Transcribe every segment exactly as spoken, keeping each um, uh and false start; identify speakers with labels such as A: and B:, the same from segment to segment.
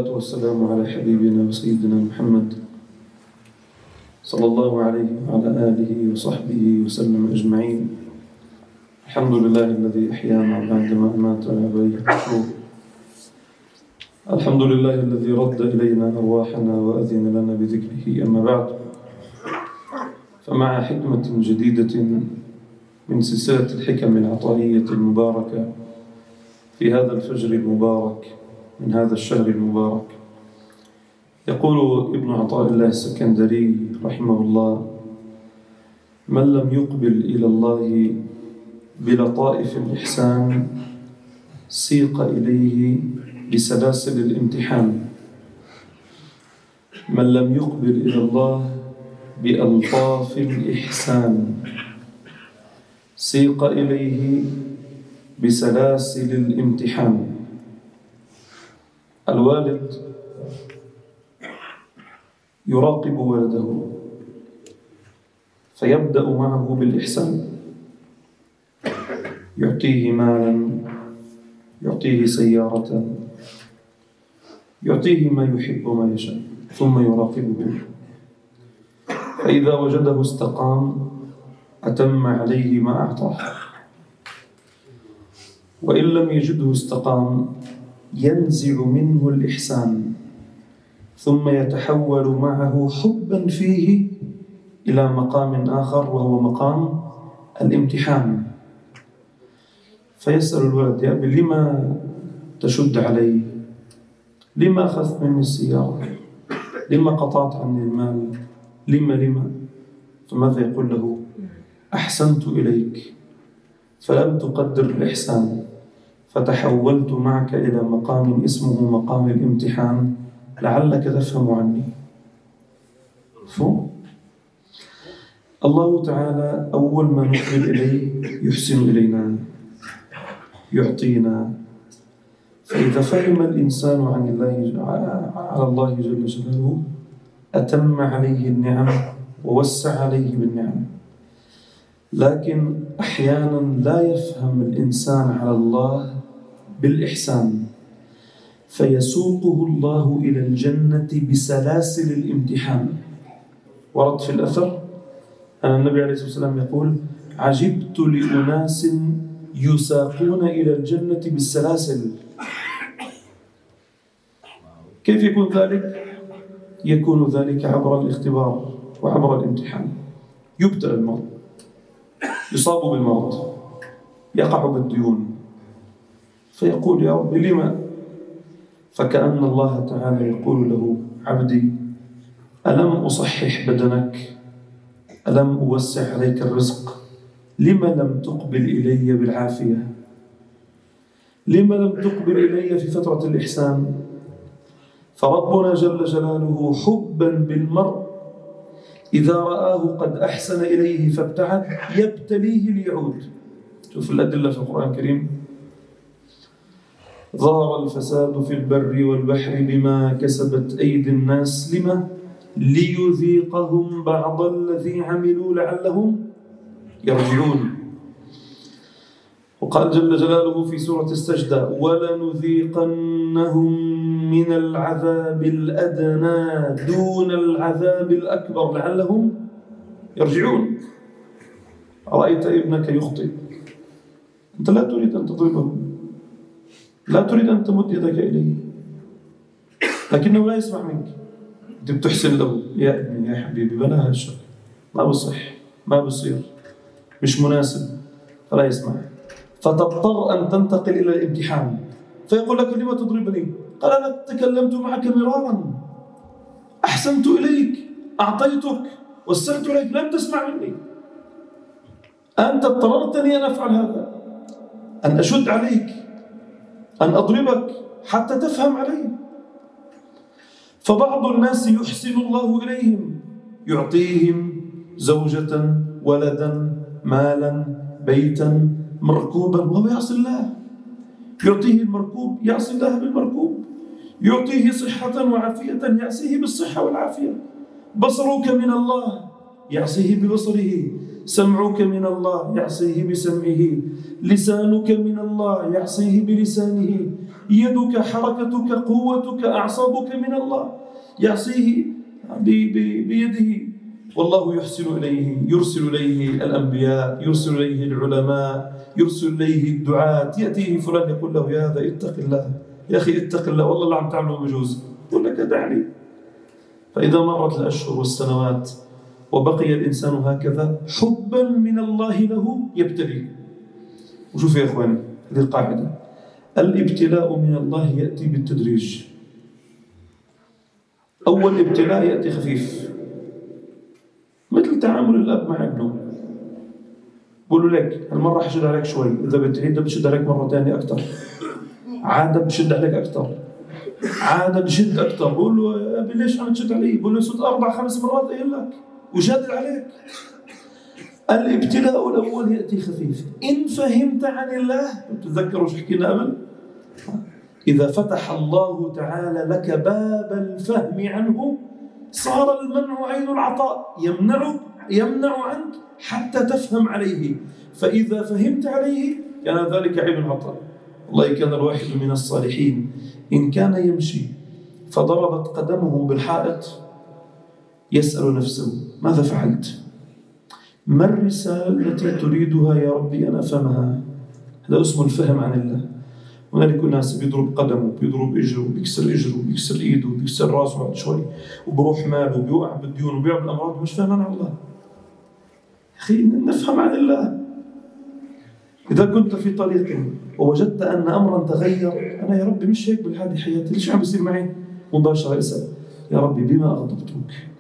A: والصلاة والسلام على حبيبنا وسيدنا محمد صلى الله عليه وعلى آله وصحبه وسلم أجمعين. الحمد لله الذي أحيانا بعدما أماتنا وإليه النشور. الحمد لله الذي رد إلينا أرواحنا وأذن لنا بذكره. أما بعد، فمع حكمة جديدة من سلسلة الحكم العطائية المباركة في هذا الفجر المبارك من هذا الشهر المبارك، يقول ابن عطاء الله السكندري رحمه الله: من لم يقبل إلى الله بلطائف الإحسان سيق إليه بسلاسل الامتحان. من لم يقبل إلى الله بألطاف الإحسان سيق إليه بسلاسل الامتحان. الوالد يراقب ولده فيبدأ معه بالإحسان، يعطيه مالا، يعطيه سيارة، يعطيه ما يحب وما يشاء، ثم يراقب به. فإذا وجده استقام أتم عليه ما أعطاه، وإن لم يجده استقام ينزع منه الإحسان، ثم يتحول معه حبا فيه إلى مقام آخر وهو مقام الامتحان. فيسأل الولد: يا أبي لما تشد علي؟ لما أخذت مني السيارة؟ لما قطعت عني المال؟ لما لما فماذا يقول له؟ أحسنت إليك فلم تقدر الإحسان، فتحولت معك إلى مقام اسمه مقام الامتحان، لعلك تفهم عني. فو الله تعالى أول ما نقبل إليه يحسن إلينا، يعطينا. فإذا فهم الإنسان عن الله على الله جل جلاله أتم عليه النعم ووسع عليه بالنعم. لكن أحيانا لا يفهم الإنسان على الله بالإحسان، فيسوقه الله إلى الجنة بسلاسل الامتحان. ورد في الأثر أن النبي عليه الصلاة والسلام يقول: عجبت لأناس يساقون إلى الجنة بالسلاسل. كيف يكون ذلك؟ يكون ذلك عبر الاختبار وعبر الامتحان. يبتلى المرض، يصاب بالمرض، يقع بالديون، فيقول: يا رب لما؟ فكأن الله تعالى يقول له: عبدي، ألم أصحح بدنك؟ ألم أوسع عليك الرزق؟ لما لم تقبل إلي بالعافية؟ لما لم تقبل إلي في فترة الإحسان؟ فربنا جل جلاله حبا بالمرء إذا رآه قد أحسن إليه فابتعد يبتليه ليعود. شوف الأدلة في القرآن الكريم: ظهر الفساد في البر والبحر بما كسبت أيدي الناس لما ليذيقهم بعض الذي عملوا لعلهم يرجعون. وقال جل جلاله في سورة السجدة: ولنذيقنهم من العذاب الأدنى دون العذاب الأكبر لعلهم يرجعون. رأيت ابنك يخطئ، أنت لا تريد أن تضربه، لا تريد أن تمد يدك إليه، لكنه لا يسمع منك. أنت بتحسن له: يا ابني يا حبيبي بلا هالشر، ما بصح، ما بصير، مش مناسب، فلا يسمع. فتضطر أن تنتقل إلى الامتحان، فيقول لك: لما تضربني؟ قال: أنا تكلمت معك مرارا، أحسنت إليك، أعطيتك، وسعت إليك، لم تسمع مني. أنت اضطررتني أن أفعل هذا، أن أشد عليك، أن أضربك حتى تفهم علي. فبعض الناس يحسن الله إليهم، يعطيهم زوجة، ولدا، مالا، بيتا، مركوبا، وهو يعصي الله. يعطيه المركوب يعصي الله بالمركوب، يعطيه صحة وعافية يعصيه بالصحة والعافية. بصرك من الله يعصيه ببصره، سمعك من الله يعصيه بسمعه، لسانك من الله يعصيه بلسانه، يدك، حركتك، قوتك، أعصابك من الله، يعصيه بيده. والله يحسن إليه، يرسل إليه الأنبياء، يرسل إليه العلماء، يرسل إليه الدعاة. يأتيه فلان يقول له يا هذا اتق الله، يا أخي اتق الله، والله اللي عم تعمله بجوز، يقول لك دعني. فإذا مرت الأشهر والسنوات وبقي الإنسان هكذا حبا من الله له يبتلي. وشوف يا إخواني هذه القاعدة، الابتلاء من الله يأتي بالتدريج. أول ابتلاء يأتي خفيف، مثل تعامل الأب مع ابنه، بقول له لك المرة حشد عليك شوي، إذا بتعيد بشد عليك مرة ثانية أكثر، عادة بشد عليك أكثر، عادة بشد أكثر. بقول له يا أبي ليش عم تشد علي؟ بقول له صرت أربع خمس مرات أقول لك وشادد عليك. الابتلاء الأول يأتي خفيف. إن فهمت عن الله، تذكروا شو حكينا قبل، إذا فتح الله تعالى لك باب الفهم عنه صار المنع عين العطاء، يمنعك يمنع عنك حتى تفهم عليه. فإذا فهمت عليه كان ذلك عين العطاء. والله كان الواحد من الصالحين إن كان يمشي فضربت قدمه بالحائط يسأل نفسه ماذا فعلت؟ ما الرسالة التي تريدها يا ربي أن أفهمها؟ هذا اسمه الفهم عن الله. هنالك ناس بيضرب قدمه، بيضرب اجره، بيكسر اجره، بيكسر ايده، بيكسر راسه بعد شوي، وبروح ماله، وبيوقع بالديون، وبيوقع بالامراض، ومش فاهم عن الله. يا اخي نفهم عن الله. اذا كنت في طريق ووجدت ان امرا تغير، انا يا ربي مش هيك بالعاده حياتي، ليش عم بيصير معي؟ مباشره اسال يا ربي بما اغضبتك؟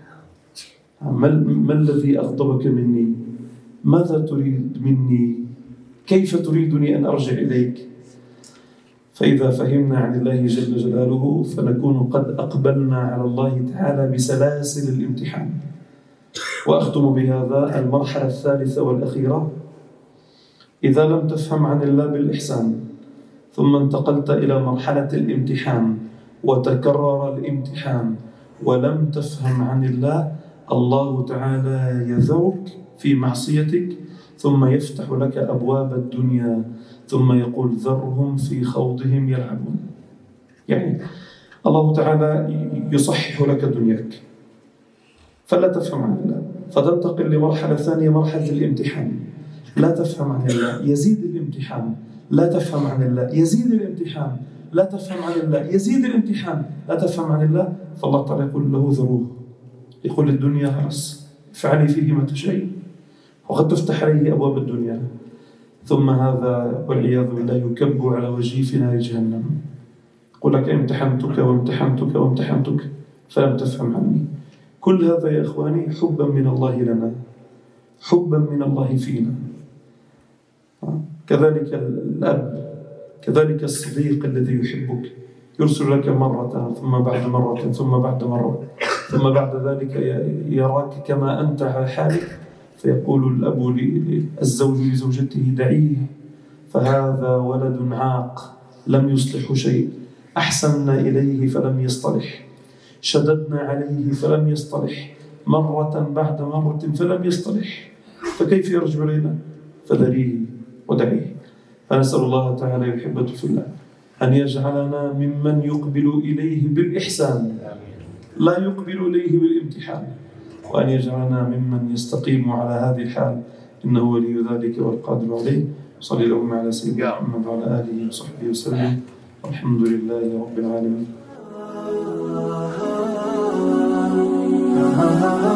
A: ما الذي اغضبك مني؟ ماذا تريد مني؟ كيف تريدني ان ارجع اليك؟ فإذا فهمنا عن الله جل جلاله فنكون قد أقبلنا على الله تعالى بسلاسل الامتحان. وأختم بهذا المرحلة الثالثة والأخيرة. إذا لم تفهم عن الله بالإحسان ثم انتقلت إلى مرحلة الامتحان وتكرر الامتحان ولم تفهم عن الله، الله تعالى يذرك في معصيتك ثم يفتح لك أبواب الدنيا ثم يقول ذرهم في خوضهم يلعبون. يعني الله تعالى يصحح لك دنياك فلا تفهم عن الله، فتنتقل لمرحلة ثانية، مرحلة الامتحان. لا تفهم عن الله، يزيد الامتحان. لا تفهم عن الله، يزيد الامتحان. لا تفهم عن الله، يزيد الامتحان. لا تفهم عن الله، فالله تعالى يقول له ذروه، يقول الدنيا خلاص فعلي فيه ما تشاء، وقد تفتح عليه أبواب الدنيا. ثم هذا والعياذ بالله يكب على وجهه في نار جهنم، يقول لك امتحنتك وامتحنتك وامتحنتك فلم تفهم عني. كل هذا يا إخواني حبا من الله لنا، حبا من الله فينا. كذلك الأب، كذلك الصديق الذي يحبك يرسل لك مرة ثم بعد مرة ثم بعد مرة ثم بعد ذلك يراك كما أنت على حالك، فيقول الأب الزوج لزوجته دعيه فهذا ولد عاق لم يصلح شيء، أحسننا إليه فلم يصطلح، شددنا عليه فلم يصطلح، مرة بعد مرة فلم يصطلح، فكيف يرجع إلينا؟ فذريه ودعيه. فنسأل الله تعالى يحبة في الله أن يجعلنا ممن يقبل إليه بالإحسان لا يقبل إليه بالامتحان، وأن يجعلنا ممن يستقيم على هذه الحال، إنه ولي ذلك والقادر عليه. صلى الله على سيدنا محمد وعلى آله وصحبه وسلم، والحمد لله رب العالمين.